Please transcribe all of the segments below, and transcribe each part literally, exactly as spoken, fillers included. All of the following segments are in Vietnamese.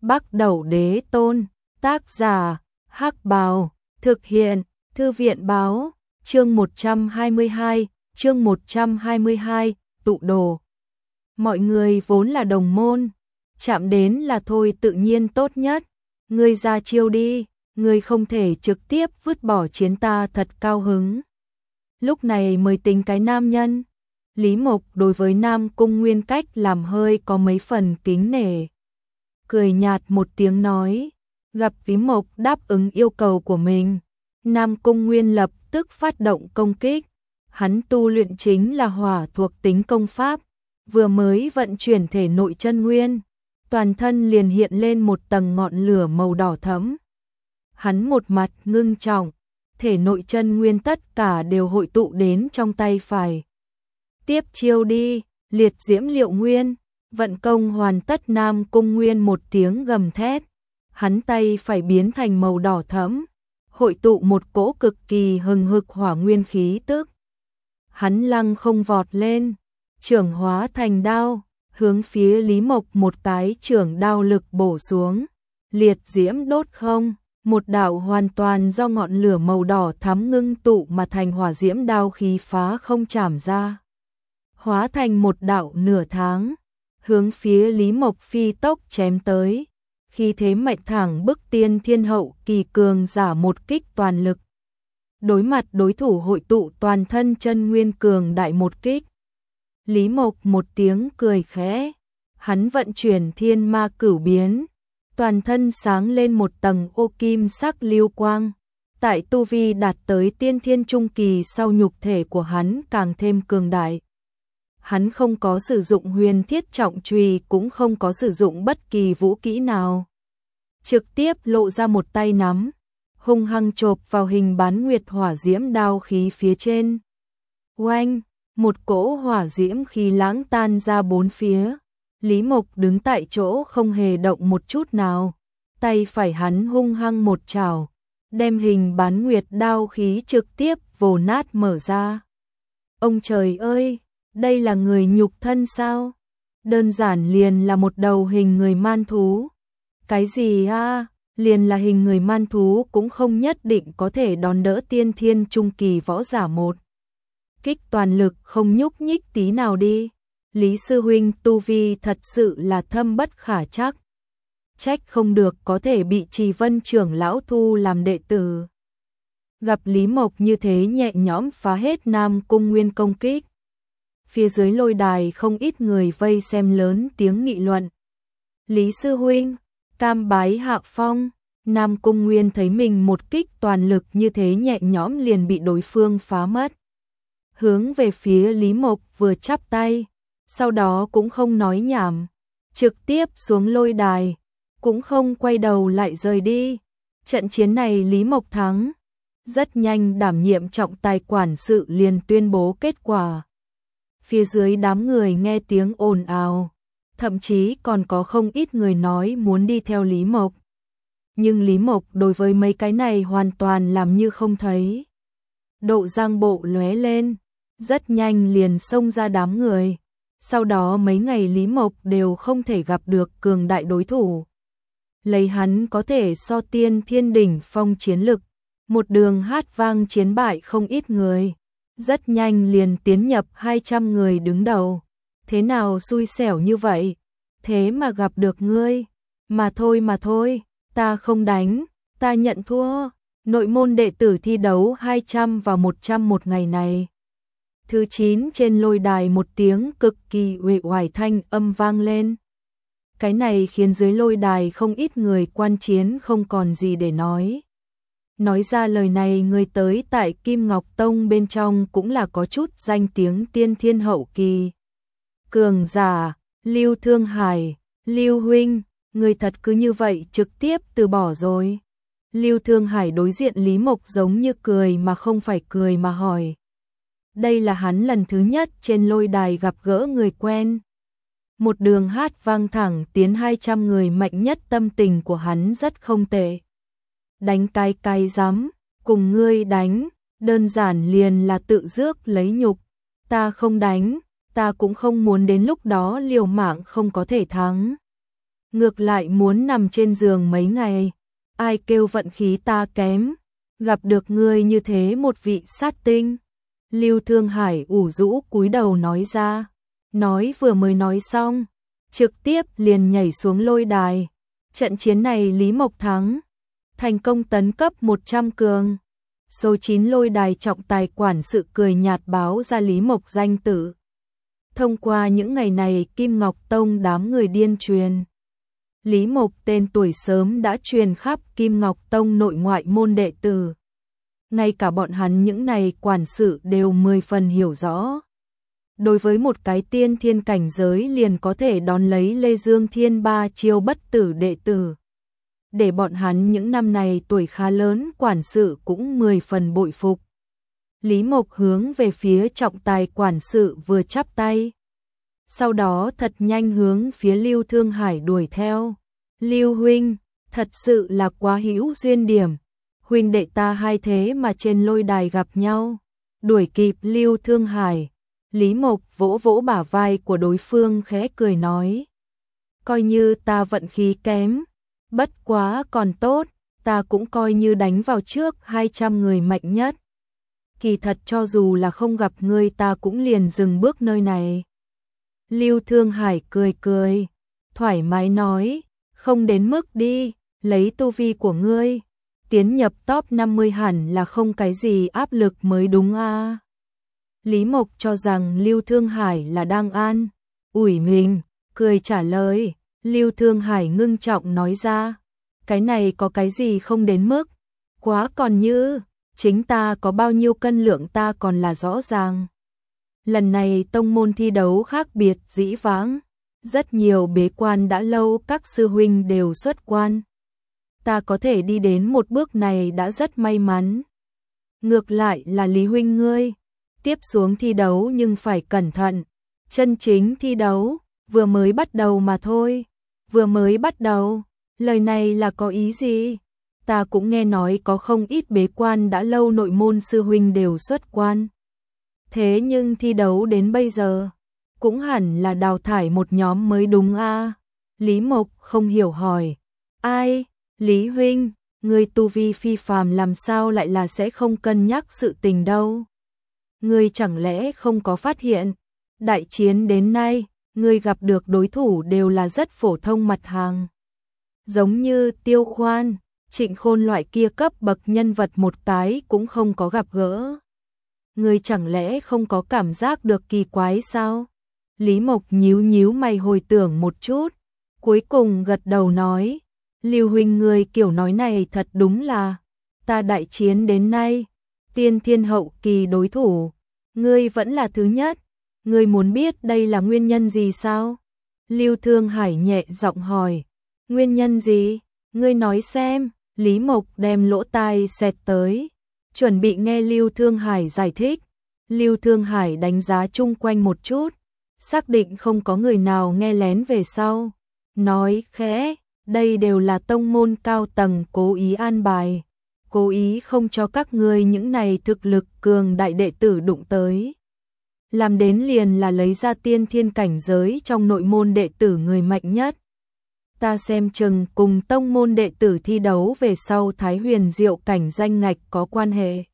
Bắc Đẩu Đế Tôn, tác giả, Hắc Bào, thực hiện, Thư viện báo, chương một trăm hai mươi hai, chương một trăm hai mươi hai, tụ đồ. Mọi người vốn là đồng môn, chạm đến là thôi tự nhiên tốt nhất, ngươi ra chiêu đi, ngươi không thể trực tiếp vứt bỏ chiến ta thật cao hứng. Lúc này mới tính cái nam nhân. Lý Mộc đối với Nam Cung Nguyên cách làm hơi có mấy phần kính nể. Cười nhạt một tiếng nói, gặp Lý Mộc đáp ứng yêu cầu của mình, Nam Cung Nguyên lập tức phát động công kích. Hắn tu luyện chính là hỏa thuộc tính công pháp, vừa mới vận chuyển thể nội chân nguyên, toàn thân liền hiện lên một tầng ngọn lửa màu đỏ thẫm. Hắn một mặt ngưng trọng, thể nội chân nguyên tất cả đều hội tụ đến trong tay phải. Tiếp chiêu đi, liệt diễm liệu nguyên, vận công hoàn tất. Nam Cung Nguyên một tiếng gầm thét, hắn tay phải biến thành màu đỏ thẫm, hội tụ một cỗ cực kỳ hừng hực hỏa nguyên khí tức. Hắn lăng không vọt lên, chưởng hóa thành đao, hướng phía Lý Mộc một cái chưởng đao lực bổ xuống, liệt diễm đốt không, một đạo hoàn toàn do ngọn lửa màu đỏ thắm ngưng tụ mà thành hỏa diễm đao khí phá không chảm ra, hóa thành một đạo nửa tháng, hướng phía Lý Mộc phi tốc chém tới, khi thế mạnh thẳng bức tiên thiên hậu kỳ cường giả một kích toàn lực. Đối mặt đối thủ hội tụ toàn thân chân nguyên cường đại một kích, Lý Mộc một tiếng cười khẽ, hắn vận chuyển thiên ma cửu biến, toàn thân sáng lên một tầng ô kim sắc lưu quang. Tại tu vi đạt tới tiên thiên trung kỳ sau, nhục thể của hắn càng thêm cường đại. Hắn không có sử dụng huyền thiết trọng chùy, cũng không có sử dụng bất kỳ vũ kỹ nào, trực tiếp lộ ra một tay nắm, hung hăng chộp vào hình bán nguyệt hỏa diễm đao khí phía trên. Oanh, một cỗ hỏa diễm khí lãng tan ra bốn phía. Lý Mộc đứng tại chỗ không hề động một chút nào, tay phải hắn hung hăng một chảo, đem hình bán nguyệt đao khí trực tiếp vồ nát mở ra. Ông trời ơi, đây là người nhục thân sao? Đơn giản liền là một đầu hình người man thú. Cái gì a? Liền là hình người man thú cũng không nhất định có thể đón đỡ tiên thiên trung kỳ võ giả một kích toàn lực, không nhúc nhích tí nào đi. Lý sư huynh tu vi thật sự là thâm bất khả trắc, trách không được có thể bị Trì Vân trưởng lão thu làm đệ tử. Gặp Lý Mộc như thế nhẹ nhõm phá hết Nam Cung Nguyên công kích, phía dưới lôi đài không ít người vây xem lớn tiếng nghị luận. Lý sư huynh, cam bái hạ phong. Nam Cung Nguyên thấy mình một kích toàn lực như thế nhẹ nhõm liền bị đối phương phá mất, hướng về phía Lý Mộc vừa chắp tay, sau đó cũng không nói nhảm, trực tiếp xuống lôi đài, cũng không quay đầu lại rời đi. Trận chiến này Lý Mộc thắng, rất nhanh đảm nhiệm trọng tài quản sự liền tuyên bố kết quả. Phía dưới đám người nghe tiếng ồn ào, thậm chí còn có không ít người nói muốn đi theo Lý Mộc. Nhưng Lý Mộc đối với mấy cái này hoàn toàn làm như không thấy. Độ giang bộ lóe lên, rất nhanh liền xông ra đám người. Sau đó mấy ngày Lý Mộc đều không thể gặp được cường đại đối thủ. Lấy hắn có thể so tiên thiên đỉnh phong chiến lực, một đường hát vang chiến bại không ít người. Rất nhanh liền tiến nhập hai trăm người đứng đầu. Thế nào xui xẻo như vậy? Thế mà gặp được ngươi. Mà thôi mà thôi, ta không đánh, ta nhận thua. Nội môn đệ tử thi đấu hai trăm và một trăm một ngày này. Thứ chín trên lôi đài một tiếng cực kỳ uể oải thanh âm vang lên. Cái này khiến dưới lôi đài không ít người quan chiến không còn gì để nói. Nói ra lời này người tới tại Kim Ngọc Tông bên trong cũng là có chút danh tiếng tiên thiên hậu kỳ. Cường giả, Lưu Thương Hải, Lưu huynh, người thật cứ như vậy trực tiếp từ bỏ rồi. Lưu Thương Hải đối diện Lý Mộc giống như cười mà không phải cười mà hỏi. Đây là hắn lần thứ nhất trên lôi đài gặp gỡ người quen. Một đường hát vang thẳng tiến hai trăm người mạnh nhất, tâm tình của hắn rất không tệ. Đánh cái cái rắm, cùng ngươi đánh, đơn giản liền là tự rước lấy nhục. Ta không đánh, ta cũng không muốn đến lúc đó liều mạng không có thể thắng. ngược lại muốn nằm trên giường mấy ngày. Ai kêu vận khí ta kém, gặp được ngươi như thế một vị sát tinh. Lưu Thương Hải ủ rũ cúi đầu nói ra, nói vừa mới nói xong, trực tiếp liền nhảy xuống lôi đài. Trận chiến này Lý Mộc thắng, thành công tấn cấp một trăm cường. Số chín lôi đài trọng tài quản sự cười nhạt báo ra Lý Mộc danh tử. Thông qua những ngày này Kim Ngọc Tông đám người điên truyền. Lý Mộc tên tuổi sớm đã truyền khắp Kim Ngọc Tông nội ngoại môn đệ tử. Ngay cả bọn hắn những này quản sự đều mười phần hiểu rõ. Đối với một cái tiên thiên cảnh giới liền có thể đón lấy Lê Dương Thiên ba chiêu bất tử đệ tử. Để bọn hắn những năm này tuổi khá lớn quản sự cũng mười phần bội phục. Lý Mộc hướng về phía trọng tài quản sự vừa chắp tay. Sau đó thật nhanh hướng phía Lưu Thương Hải đuổi theo. Lưu huynh, thật sự là quá hữu duyên điểm. Huynh đệ ta hai thế mà trên lôi đài gặp nhau. Đuổi kịp Lưu Thương Hải. Lý Mộc vỗ vỗ bả vai của đối phương khẽ cười nói. Coi như ta vận khí kém. Bất quá còn tốt, ta cũng coi như đánh vào trước hai trăm người mạnh nhất. Kỳ thật cho dù là không gặp ngươi ta cũng liền dừng bước nơi này. Lưu Thương Hải cười cười, thoải mái nói, không đến mức đi, lấy tu vi của ngươi. Tiến nhập top năm mươi hẳn là không cái gì áp lực mới đúng a. À. Lý Mộc cho rằng Lưu Thương Hải là đang an ủi mình, cười trả lời. Lưu Thương Hải ngưng trọng nói ra, cái này có cái gì không đến mức, quá còn như, chính ta có bao nhiêu cân lượng ta còn là rõ ràng. Lần này tông môn thi đấu khác biệt dĩ vãng, rất nhiều bế quan đã lâu các sư huynh đều xuất quan. Ta có thể đi đến một bước này đã rất may mắn. Ngược lại là Lý huynh ngươi, tiếp xuống thi đấu nhưng phải cẩn thận, chân chính thi đấu, vừa mới bắt đầu mà thôi. Vừa mới bắt đầu, lời này là có ý gì? Ta cũng nghe nói có không ít bế quan đã lâu nội môn sư huynh đều xuất quan. Thế nhưng thi đấu đến bây giờ, cũng hẳn là đào thải một nhóm mới đúng a. À? Lý Mộc không hiểu hỏi. Ai? Lý huynh, người tu vi phi phàm làm sao lại là sẽ không cân nhắc sự tình đâu? Ngươi chẳng lẽ không có phát hiện, đại chiến đến nay, ngươi gặp được đối thủ đều là rất phổ thông mặt hàng. Giống như Tiêu Khoan, Trịnh Khôn loại kia cấp bậc nhân vật một cái cũng không có gặp gỡ. Ngươi chẳng lẽ không có cảm giác được kỳ quái sao? Lý Mộc nhíu nhíu mày hồi tưởng một chút, cuối cùng gật đầu nói, Lưu huynh ngươi kiểu nói này thật đúng là, ta đại chiến đến nay, tiên thiên hậu kỳ đối thủ, ngươi vẫn là thứ nhất. Ngươi muốn biết đây là nguyên nhân gì sao? Lưu Thương Hải nhẹ giọng hỏi. Nguyên nhân gì? Ngươi nói xem. Lý Mộc đem lỗ tai xẹt tới, chuẩn bị nghe Lưu Thương Hải giải thích. Lưu Thương Hải đánh giá chung quanh một chút, xác định không có người nào nghe lén về sau. Nói khẽ, đây đều là tông môn cao tầng cố ý an bài, cố ý không cho các ngươi những này thực lực cường đại đệ tử đụng tới. Làm đến liền là lấy ra tiên thiên cảnh giới trong nội môn đệ tử người mạnh nhất. Ta xem chừng cùng tông môn đệ tử thi đấu về sau Thái Huyền Diệu cảnh danh ngạch có quan hệ.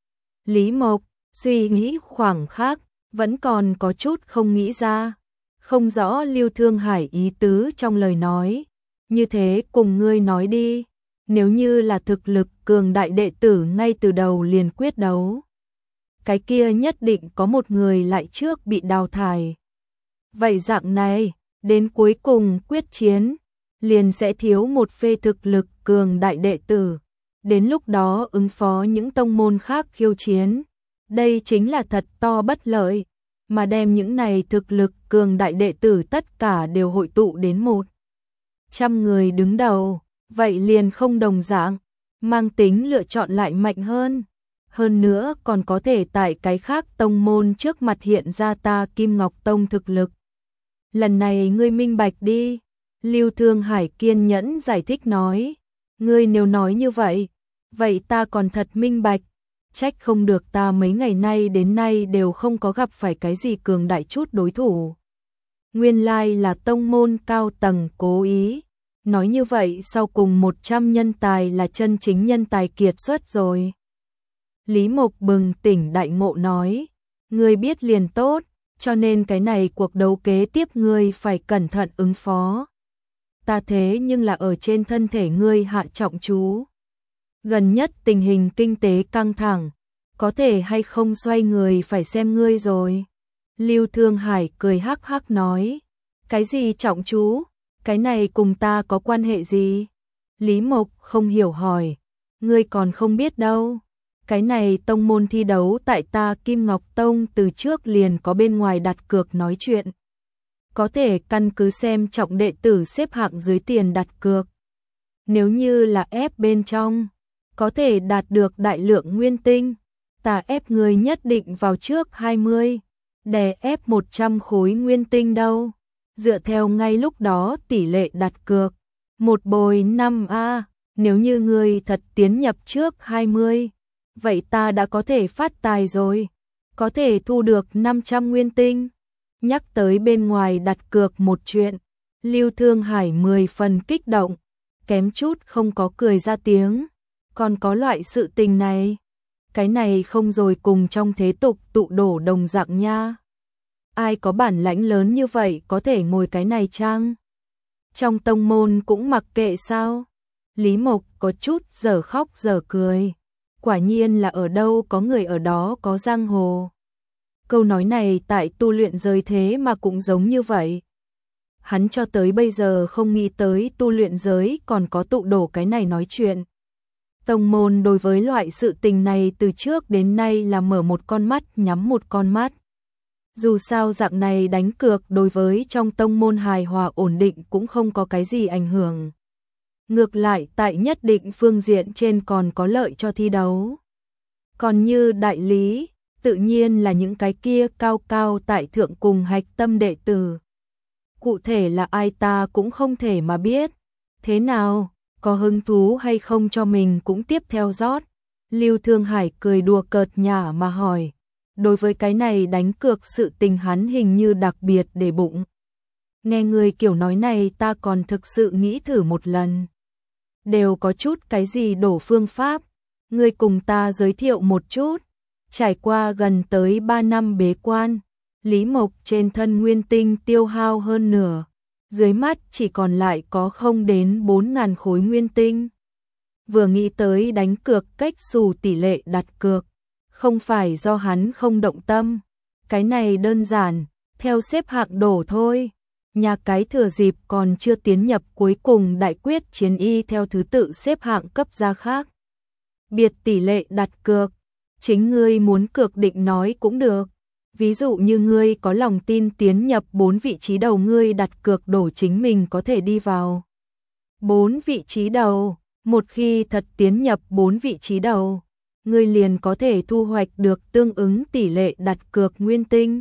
Lý Mộc suy nghĩ khoảng khắc, vẫn còn có chút không nghĩ ra, không rõ Lưu Thương Hải ý tứ trong lời nói. Như thế cùng ngươi nói đi, nếu như là thực lực cường đại đệ tử ngay từ đầu liền quyết đấu, cái kia nhất định có một người lại trước bị đào thải. Vậy dạng này, đến cuối cùng quyết chiến, liền sẽ thiếu một phê thực lực cường đại đệ tử. Đến lúc đó ứng phó những tông môn khác khiêu chiến. Đây chính là thật to bất lợi, mà đem những này thực lực cường đại đệ tử tất cả đều hội tụ đến một trăm người đứng đầu, vậy liền không đồng dạng, mang tính lựa chọn lại mạnh hơn. Hơn nữa còn có thể tại cái khác tông môn trước mặt hiện ra ta Kim Ngọc Tông thực lực. Lần này ngươi minh bạch đi. Lưu Thương Hải kiên nhẫn giải thích nói. Ngươi nếu nói như vậy, vậy ta còn thật minh bạch. Trách không được ta mấy ngày nay đến nay đều không có gặp phải cái gì cường đại chút đối thủ. Nguyên lai là tông môn cao tầng cố ý Nói như vậy sau cùng một trăm nhân tài là chân chính nhân tài kiệt xuất rồi. Lý Mộc bừng tỉnh đại ngộ nói, ngươi biết liền tốt, cho nên cái này cuộc đấu kế tiếp ngươi phải cẩn thận ứng phó. Ta thế nhưng là ở trên thân thể ngươi hạ trọng chú. Gần nhất tình hình kinh tế căng thẳng, có thể hay không xoay người phải xem ngươi rồi. Lưu Thương Hải cười hắc hắc nói, cái gì trọng chú, cái này cùng ta có quan hệ gì? Lý Mộc không hiểu hỏi, ngươi còn không biết đâu. Cái này tông môn thi đấu tại ta Kim Ngọc Tông từ trước liền có bên ngoài đặt cược nói chuyện. Có thể căn cứ xem trọng đệ tử xếp hạng dưới tiền đặt cược. Nếu như là ép bên trong, có thể đạt được đại lượng nguyên tinh. Ta ép người nhất định vào trước hai mươi, đè ép một trăm khối nguyên tinh đâu. Dựa theo ngay lúc đó tỷ lệ đặt cược, một bồi năm a, nếu như người thật tiến nhập trước hai mươi, vậy ta đã có thể phát tài rồi, có thể thu được năm trăm nguyên tinh. Nhắc tới bên ngoài đặt cược một chuyện, Lưu Thương Hải mười phần kích động, kém chút không có cười ra tiếng. Còn có loại sự tình này, cái này không rồi cùng trong thế tục tụ đổ đồng dạng nha. Ai có bản lãnh lớn như vậy có thể ngồi cái này chăng? Trong tông môn cũng mặc kệ sao? Lý Mộc có chút giờ khóc giờ cười. Quả nhiên là ở đâu có người ở đó có giang hồ. Câu nói này tại tu luyện giới thế mà cũng giống như vậy. Hắn cho tới bây giờ không nghĩ tới tu luyện giới còn có tụ đổ cái này nói chuyện. Tông môn đối với loại sự tình này từ trước đến nay là mở một con mắt nhắm một con mắt. Dù sao dạng này đánh cược đối với trong tông môn hài hòa ổn định cũng không có cái gì ảnh hưởng. Ngược lại tại nhất định phương diện trên còn có lợi cho thi đấu. Còn như đại lý, tự nhiên là những cái kia cao cao tại thượng cùng hạch tâm đệ tử. Cụ thể là ai ta cũng không thể mà biết. Thế nào, có hứng thú hay không cho mình cũng tiếp theo rót? Lưu Thương Hải cười đùa cợt nhả mà hỏi. Đối với cái này đánh cược sự tình hắn hình như đặc biệt để bụng. Nghe người kiểu nói này ta còn thực sự nghĩ thử một lần. Đều có chút cái gì đổ phương pháp. Ngươi cùng ta giới thiệu một chút. Trải qua gần tới ba năm bế quan, Lý Mộc trên thân nguyên tinh tiêu hao hơn nửa. Dưới mắt chỉ còn lại có không đến bốn ngàn khối nguyên tinh. Vừa nghĩ tới đánh cược cách xù tỷ lệ đặt cược. Không phải do hắn không động tâm. Cái này đơn giản, theo xếp hạng đổ thôi. Nhà cái thừa dịp còn chưa tiến nhập cuối cùng đại quyết chiến y theo thứ tự xếp hạng cấp ra khác. Biệt tỷ lệ đặt cược. Chính ngươi muốn cược định nói cũng được. Ví dụ như ngươi có lòng tin tiến nhập bốn vị trí đầu ngươi đặt cược đổ chính mình có thể đi vào. bốn vị trí đầu, một khi thật tiến nhập bốn vị trí đầu, ngươi liền có thể thu hoạch được tương ứng tỷ lệ đặt cược nguyên tinh.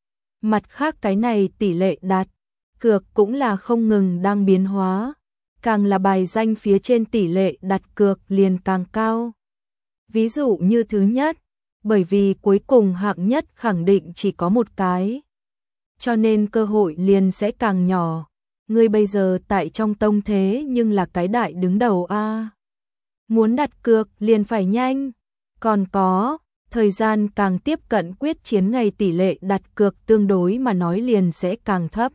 Mặt khác cái này tỷ lệ đặt cược cũng là không ngừng đang biến hóa, càng là bài danh phía trên tỷ lệ đặt cược liền càng cao. Ví dụ như thứ nhất, bởi vì cuối cùng hạng nhất khẳng định chỉ có một cái, cho nên cơ hội liền sẽ càng nhỏ. Ngươi bây giờ tại trong tông thế nhưng là cái đại đứng đầu a. Muốn đặt cược liền phải nhanh. Còn có, thời gian càng tiếp cận quyết chiến ngày tỷ lệ đặt cược tương đối mà nói liền sẽ càng thấp.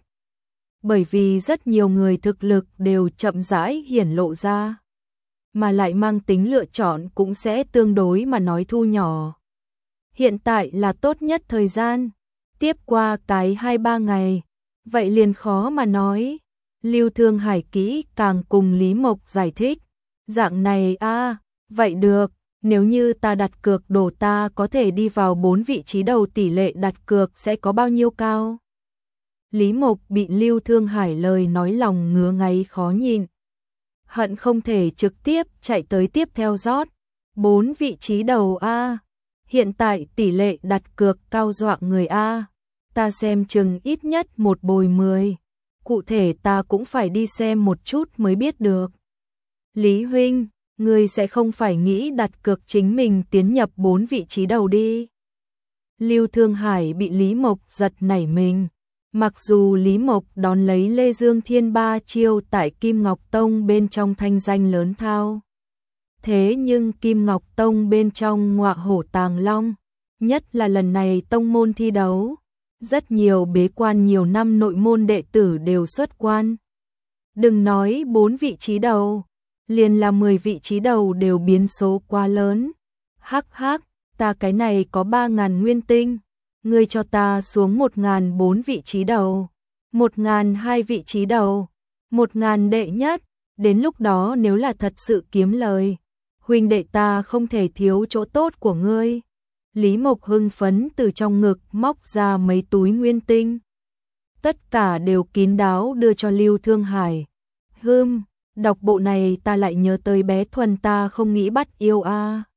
Bởi vì rất nhiều người thực lực đều chậm rãi hiển lộ ra, mà lại mang tính lựa chọn cũng sẽ tương đối mà nói thu nhỏ. Hiện tại là tốt nhất thời gian, tiếp qua cái hai ba ngày, vậy liền khó mà nói. Lưu Thương Hải kỹ càng cùng Lý Mộc giải thích, dạng này a, vậy được, nếu như ta đặt cược đổ ta có thể đi vào bốn vị trí đầu tỷ lệ đặt cược sẽ có bao nhiêu cao? Lý Mộc bị Lưu Thương Hải lời nói lòng ngứa ngáy khó nhịn. Hận không thể trực tiếp chạy tới tiếp theo rót. Bốn vị trí đầu a, hiện tại tỷ lệ đặt cược cao dọa người a, ta xem chừng ít nhất một bồi mười. Cụ thể ta cũng phải đi xem một chút mới biết được. Lý huynh, ngươi sẽ không phải nghĩ đặt cược chính mình tiến nhập bốn vị trí đầu đi. Lưu Thương Hải bị Lý Mộc giật nảy mình, Mặc dù Lý Mộc đón lấy Lê Dương Thiên ba chiêu tại Kim Ngọc Tông bên trong thanh danh lớn thao. Thế nhưng Kim Ngọc Tông bên trong ngọa hổ tàng long, nhất là lần này tông môn thi đấu, rất nhiều bế quan nhiều năm nội môn đệ tử đều xuất quan. Đừng nói bốn vị trí đầu, liền là mười vị trí đầu đều biến số quá lớn. Hắc hắc, ta cái này có ba ngàn nguyên tinh, ngươi cho ta xuống một ngàn bốn vị trí đầu, một ngàn hai vị trí đầu, một ngàn đệ nhất, đến lúc đó nếu là thật sự kiếm lời, huynh đệ ta không thể thiếu chỗ tốt của ngươi. Lý Mộc hưng phấn từ trong ngực móc ra mấy túi nguyên tinh. Tất cả đều kín đáo đưa cho Lưu Thương Hải. Hừm, đọc bộ này ta lại nhớ tới bé Thuần ta không nghĩ bắt yêu a.